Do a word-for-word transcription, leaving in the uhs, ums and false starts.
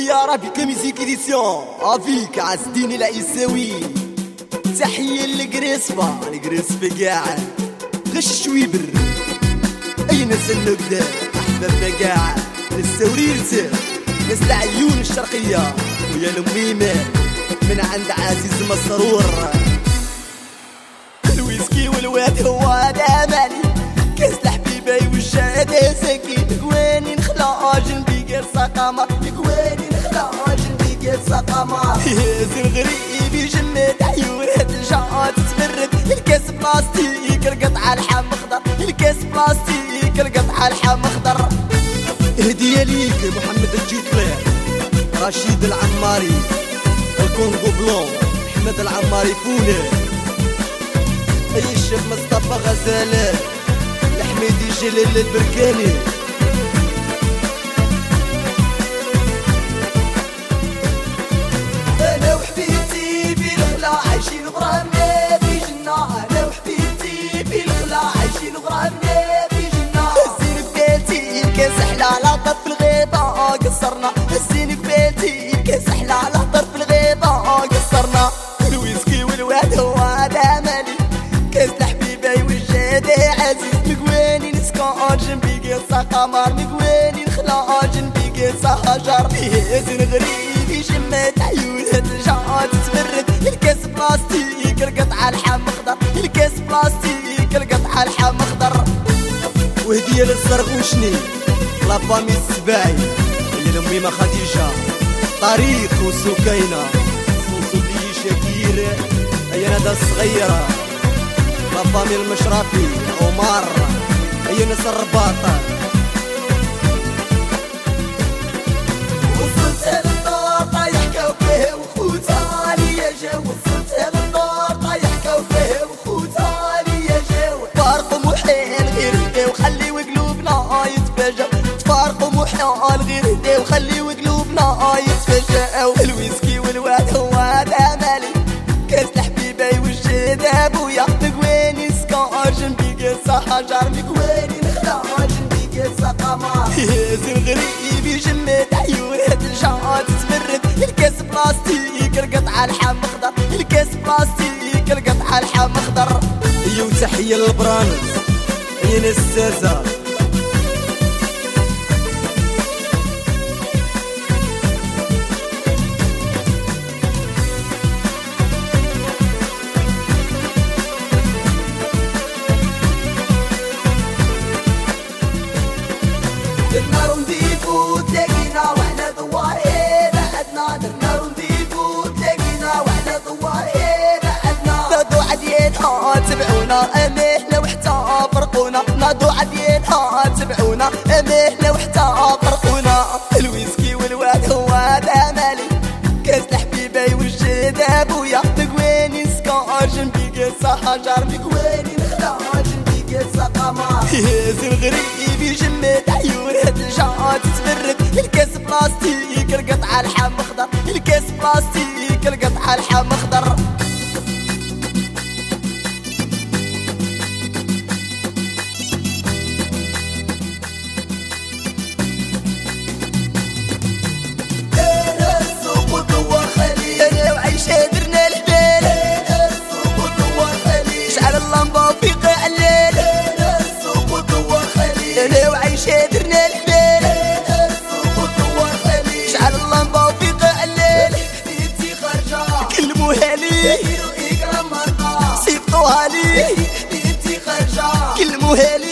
يا ربي كميزيك إديسيون افيك عز الدين العيساوي. تحية للقريصفة القريصفة قاعد غش شويبر أي ناس النقدة أحبابنا قاعد السوريرسة ناس العيون الشرقية ويا الميمة من عند عزيز مسرور. الويسكي والواد هو دامالي كاس الحبيبة والشهادة سكين قواني نخلع جنبي قال سقامة قواني نخلع جنبي قال سقامة. يازن غريبي جمد عيونات الجاعات تبرد الكاس بلاستيك القطعة الحم خضر الكاس بلاستيك القطعة الحم خضر. هدية ليك محمد الجيتلير رشيد العماري الكونغو بلون أحمد العماري فولي أي الشيخ مصطفى غزالة الحميدي جلال البركاني. أنا وحبيبتي في الخلا عايشين غرامنا في جنة. أنا وحبيبتي في الخلا عايشين غرامنا في جنة. الزين بكالتي كاس أحلى على طرف الغيبة قصرنا. الزين بكالتي كاس أحلى على طرف الغيبة قصرنا. الويسكي والواد هو دامالي كاس الحبيبة والجادة عزيز مقواني نسكن جنبي قصة قمر مقواني نخلع جنبي قصة هجر. يازن غريبي جمات عيونات الجاعات تبرد الكاس بلاستيك القطعة الحم خضر الكاس بلاستيك القطعة الحم خضر. وهدية للزرغوشني لافامي السباعي اللي لميمة خديجة طريق وسكينة سوسولي شكير هي ندى الصغيرة لافامي المشرفي عمر هي ناس الرباط. وصلت للدار طايح كوفيه وخوتها ليا جو. وصلت للدار طايح كوفيه وخوتها ليا جو. تفارقوا محال غير هدا وخليو قلوبنا يتفاجئ. تفارقوا محال غير هدا وخليو قلوبنا يتفاجئ. الويسكي والواد هو دامالي كاس الحبيبة والجادة ابويا مقواني سكان جنبي قصة حجر مقواني نخلع جنبي قصة قمر. يازن غريبي جمد عيونات الجاعات تبرد الكاس بلاستيك القطعة الحم خضر الكاس بلاستيك القطعة الحم خضر. ايو تحية للبرانس هي ناس السازة. درنا رونديفو تلاقينا وحنا ضواري بعدنا. درنا رونديفو تلاقينا وحنا ضواري بعدنا. نادو عديانها تبعونا اميه لو حتى فرقونا. نادو عديانها تبعونا اميه لو حتى فرقونا. الويسكي والواد هو دامالي كاس الحبيبة والجاد ابويا مقواني سكان جنبي قصة حجر مقواني نخلع جنبي قصة قمر. يازن غريبي جمد عيونات الجاعات تبرد الكاس بلاستيك القطعة الحم خضر الكاس بلاستيك القطعة الحم خضر. انا السوق ودوا خليل انا وعيشة درنا الحبال. انا السوق ودوا خليل شعل اللمبة في قاع الليل. انا السوق ودوا خليل انا وعيشة درنا الحبال. انا السوق ودوا خليل شعل اللمبة في قاع الليل. حبيبتي خرجة كلموها لي يديروا إكرام مرقى صيفطوها لي. حبيبتي خرجة كلموها لي